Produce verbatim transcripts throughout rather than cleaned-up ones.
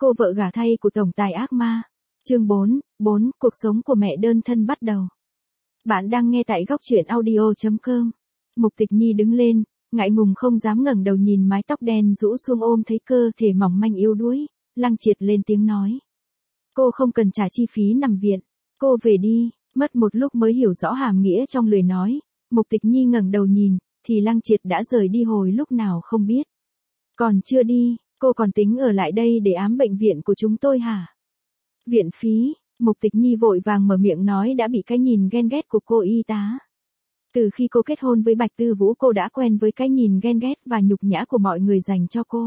Cô vợ gả thay của tổng tài ác ma. Chương bốn, bốn, cuộc sống của mẹ đơn thân bắt đầu. Bạn đang nghe tại góc truyện audio chấm com. Mục Tịch Nhi đứng lên, ngại ngùng không dám ngẩng đầu nhìn mái tóc đen rũ xuống ôm thấy cơ thể mỏng manh yếu đuối, Lăng Triệt lên tiếng nói. Cô không cần trả chi phí nằm viện, cô về đi. Mất một lúc mới hiểu rõ hàm nghĩa trong lời nói, Mục Tịch Nhi ngẩng đầu nhìn, thì Lăng Triệt đã rời đi hồi lúc nào không biết. Còn chưa đi, cô còn tính ở lại đây để ám bệnh viện của chúng tôi hả? Viện phí, Mục Tịch Nhi vội vàng mở miệng nói đã bị cái nhìn ghen ghét của cô y tá. Từ khi cô kết hôn với Bạch Tư Vũ cô đã quen với cái nhìn ghen ghét và nhục nhã của mọi người dành cho cô.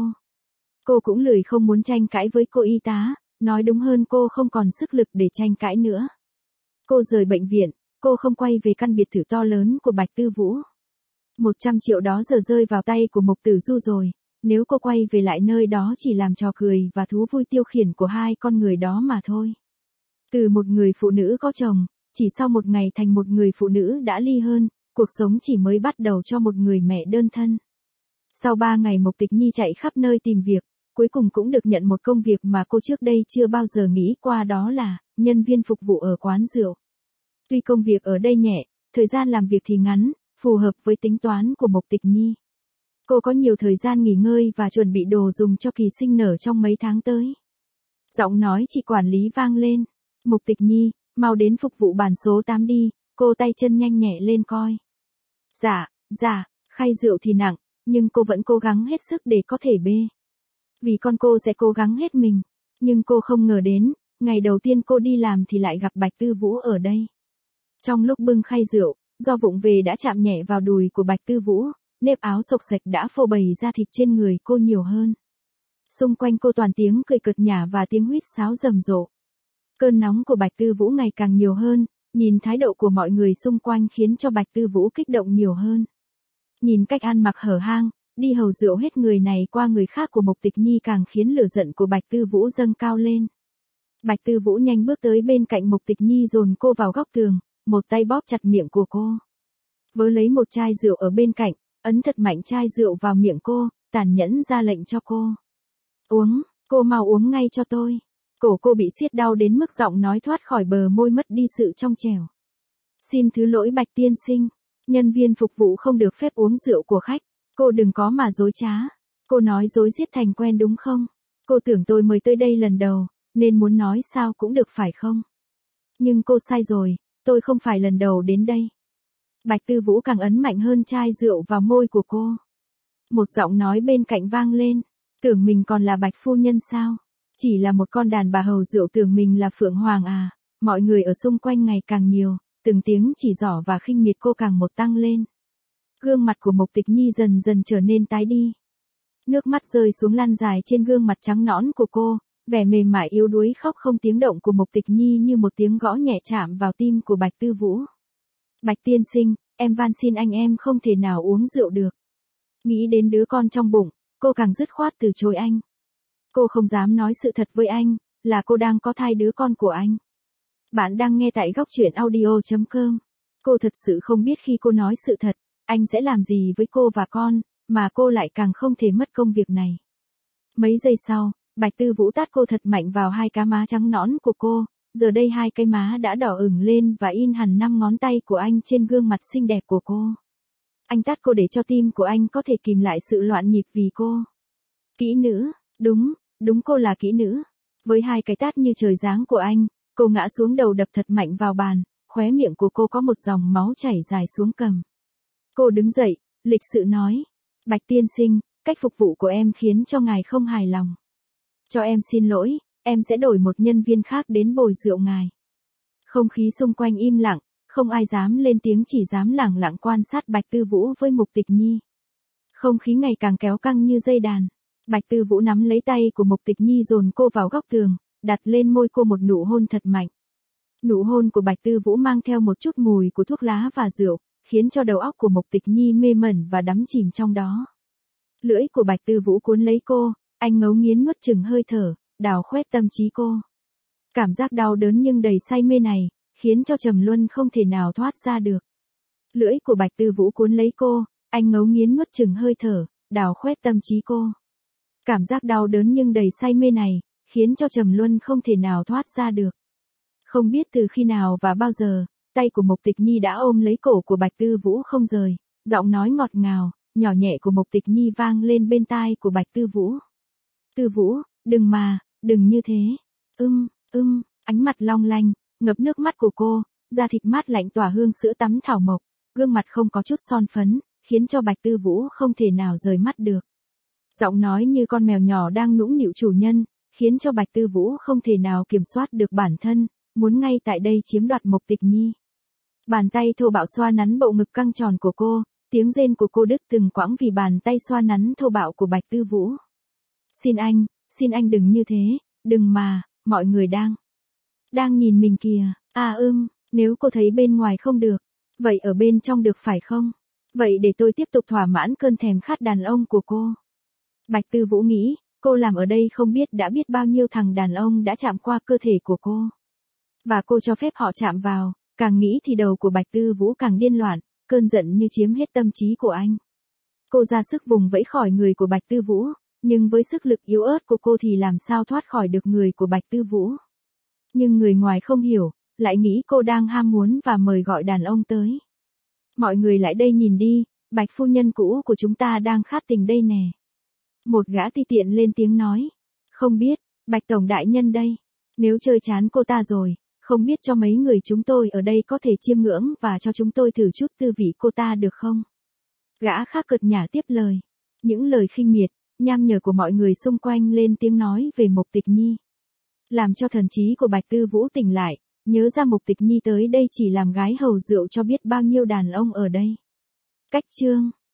Cô cũng lười không muốn tranh cãi với cô y tá, nói đúng hơn cô không còn sức lực để tranh cãi nữa. Cô rời bệnh viện, cô không quay về căn biệt thự to lớn của Bạch Tư Vũ. một trăm triệu đó giờ rơi vào tay của Mục Tử Du rồi, nếu cô quay về lại nơi đó chỉ làm trò cười và thú vui tiêu khiển của hai con người đó mà thôi. Từ một người phụ nữ có chồng, chỉ sau một ngày thành một người phụ nữ đã ly hôn, cuộc sống chỉ mới bắt đầu cho một người mẹ đơn thân. Sau ba ngày Mục Tịch Nhi chạy khắp nơi tìm việc, cuối cùng cũng được nhận một công việc mà cô trước đây chưa bao giờ nghĩ qua, đó là nhân viên phục vụ ở quán rượu. Tuy công việc ở đây nhẹ, thời gian làm việc thì ngắn, phù hợp với tính toán của Mục Tịch Nhi. Cô có nhiều thời gian nghỉ ngơi và chuẩn bị đồ dùng cho kỳ sinh nở trong mấy tháng tới. Giọng nói chị quản lý vang lên. Mục Tịch Nhi, mau đến phục vụ bàn số tám đi, cô tay chân nhanh nhẹ lên coi. Dạ, dạ, khay rượu thì nặng, nhưng cô vẫn cố gắng hết sức để có thể bê. Vì con cô sẽ cố gắng hết mình, nhưng cô không ngờ đến, ngày đầu tiên cô đi làm thì lại gặp Bạch Tư Vũ ở đây. Trong lúc bưng khay rượu, do vụng về đã chạm nhẹ vào đùi của Bạch Tư Vũ, nếp áo xộc xệch đã phô bày ra thịt trên người cô nhiều hơn. Xung quanh cô toàn tiếng cười cợt nhả và tiếng huýt sáo rầm rộ. Cơn nóng của Bạch Tư Vũ ngày càng nhiều hơn, nhìn thái độ của mọi người xung quanh khiến cho Bạch Tư Vũ kích động nhiều hơn. Nhìn cách ăn mặc hở hang, đi hầu rượu hết người này qua người khác của Mục Tịch Nhi càng khiến lửa giận của Bạch Tư Vũ dâng cao lên. Bạch Tư Vũ nhanh bước tới bên cạnh Mục Tịch Nhi dồn cô vào góc tường, một tay bóp chặt miệng của cô. Vớ lấy một chai rượu ở bên cạnh, ấn thật mạnh chai rượu vào miệng cô, tàn nhẫn ra lệnh cho cô. Uống, cô mau uống ngay cho tôi. Cổ cô bị siết đau đến mức giọng nói thoát khỏi bờ môi mất đi sự trong trẻo. Xin thứ lỗi Bạch tiên sinh, nhân viên phục vụ không được phép uống rượu của khách, cô đừng có mà dối trá. Cô nói dối giết thành quen đúng không? Cô tưởng tôi mới tới đây lần đầu, nên muốn nói sao cũng được phải không? Nhưng cô sai rồi, tôi không phải lần đầu đến đây. Bạch Tư Vũ càng ấn mạnh hơn chai rượu vào môi của cô. Một giọng nói bên cạnh vang lên, tưởng mình còn là Bạch phu nhân sao? Chỉ là một con đàn bà hầu rượu tưởng mình là Phượng Hoàng à? Mọi người ở xung quanh ngày càng nhiều, từng tiếng chỉ trỏ và khinh miệt cô càng một tăng lên. Gương mặt của Mục Tịch Nhi dần dần trở nên tái đi. Nước mắt rơi xuống lăn dài trên gương mặt trắng nõn của cô, vẻ mềm mại yếu đuối khóc không tiếng động của Mục Tịch Nhi như một tiếng gõ nhẹ chạm vào tim của Bạch Tư Vũ. Bạch tiên sinh, em van xin anh em không thể nào uống rượu được. Nghĩ đến đứa con trong bụng, cô càng dứt khoát từ chối anh. Cô không dám nói sự thật với anh, là cô đang có thai đứa con của anh. Bạn đang nghe tại góc truyện audio chấm com. Cô thật sự không biết khi cô nói sự thật, anh sẽ làm gì với cô và con, mà cô lại càng không thể mất công việc này. Mấy giây sau, Bạch Tư Vũ tát cô thật mạnh vào hai cá má trắng nõn của cô, giờ đây hai cái má đã đỏ ửng lên và in hẳn năm ngón tay của anh trên gương mặt xinh đẹp của cô. Anh tát cô để cho tim của anh có thể kìm lại sự loạn nhịp vì cô. Kỹ nữ, đúng, đúng cô là kỹ nữ. Với hai cái tát như trời giáng của anh, cô ngã xuống đầu đập thật mạnh vào bàn, khóe miệng của cô có một dòng máu chảy dài xuống cằm. Cô đứng dậy, lịch sự nói, Bạch tiên sinh, cách phục vụ của em khiến cho ngài không hài lòng. Cho em xin lỗi, em sẽ đổi một nhân viên khác đến bồi rượu ngài. Không khí xung quanh im lặng, không ai dám lên tiếng chỉ dám lẳng lặng quan sát Bạch Tư Vũ với Mục Tịch Nhi. Không khí ngày càng kéo căng như dây đàn. Bạch Tư Vũ nắm lấy tay của Mục Tịch Nhi dồn cô vào góc tường, đặt lên môi cô một nụ hôn thật mạnh. Nụ hôn của Bạch Tư Vũ mang theo một chút mùi của thuốc lá và rượu, khiến cho đầu óc của Mục Tịch Nhi mê mẩn và đắm chìm trong đó. Lưỡi của Bạch Tư Vũ cuốn lấy cô, anh ngấu nghiến nuốt chửng hơi thở, đào khoét tâm trí cô. Cảm giác đau đớn nhưng đầy say mê này, khiến cho Trầm Luân không thể nào thoát ra được. Lưỡi của Bạch Tư Vũ cuốn lấy cô, anh ngấu nghiến nuốt chửng hơi thở, đào khoét tâm trí cô. Cảm giác đau đớn nhưng đầy say mê này, khiến cho Trầm Luân không thể nào thoát ra được. Không biết từ khi nào và bao giờ, tay của Mộc Tịch Nhi đã ôm lấy cổ của Bạch Tư Vũ không rời, giọng nói ngọt ngào, nhỏ nhẹ của Mộc Tịch Nhi vang lên bên tai của Bạch Tư Vũ. Tư Vũ, đừng mà, đừng như thế. Ưm, ưm, ánh mặt long lanh, ngập nước mắt của cô, da thịt mát lạnh tỏa hương sữa tắm thảo mộc, gương mặt không có chút son phấn, khiến cho Bạch Tư Vũ không thể nào rời mắt được. Giọng nói như con mèo nhỏ đang nũng nịu chủ nhân, khiến cho Bạch Tư Vũ không thể nào kiểm soát được bản thân, muốn ngay tại đây chiếm đoạt Mộc Tịch Nhi. Bàn tay thô bạo xoa nắn bộ ngực căng tròn của cô, tiếng rên của cô đứt từng quãng vì bàn tay xoa nắn thô bạo của Bạch Tư Vũ. Xin anh, xin anh đừng như thế, đừng mà, mọi người đang, đang nhìn mình kìa, à ưm, nếu cô thấy bên ngoài không được, vậy ở bên trong được phải không? Vậy để tôi tiếp tục thỏa mãn cơn thèm khát đàn ông của cô. Bạch Tư Vũ nghĩ, cô làm ở đây không biết đã biết bao nhiêu thằng đàn ông đã chạm qua cơ thể của cô. Và cô cho phép họ chạm vào, càng nghĩ thì đầu của Bạch Tư Vũ càng điên loạn, cơn giận như chiếm hết tâm trí của anh. Cô ra sức vùng vẫy khỏi người của Bạch Tư Vũ, nhưng với sức lực yếu ớt của cô thì làm sao thoát khỏi được người của Bạch Tư Vũ. Nhưng người ngoài không hiểu, lại nghĩ cô đang ham muốn và mời gọi đàn ông tới. Mọi người lại đây nhìn đi, Bạch phu nhân cũ của chúng ta đang khát tình đây nè. Một gã ti tiện lên tiếng nói. Không biết, Bạch tổng đại nhân đây. Nếu chơi chán cô ta rồi, không biết cho mấy người chúng tôi ở đây có thể chiêm ngưỡng và cho chúng tôi thử chút tư vị cô ta được không? Gã khác cợt nhả tiếp lời. Những lời khinh miệt, nham nhở của mọi người xung quanh lên tiếng nói về Mộc Tịch Nhi. Làm cho thần trí của Bạch Tư Vũ tỉnh lại, nhớ ra Mộc Tịch Nhi tới đây chỉ làm gái hầu rượu cho biết bao nhiêu đàn ông ở đây. Cách chương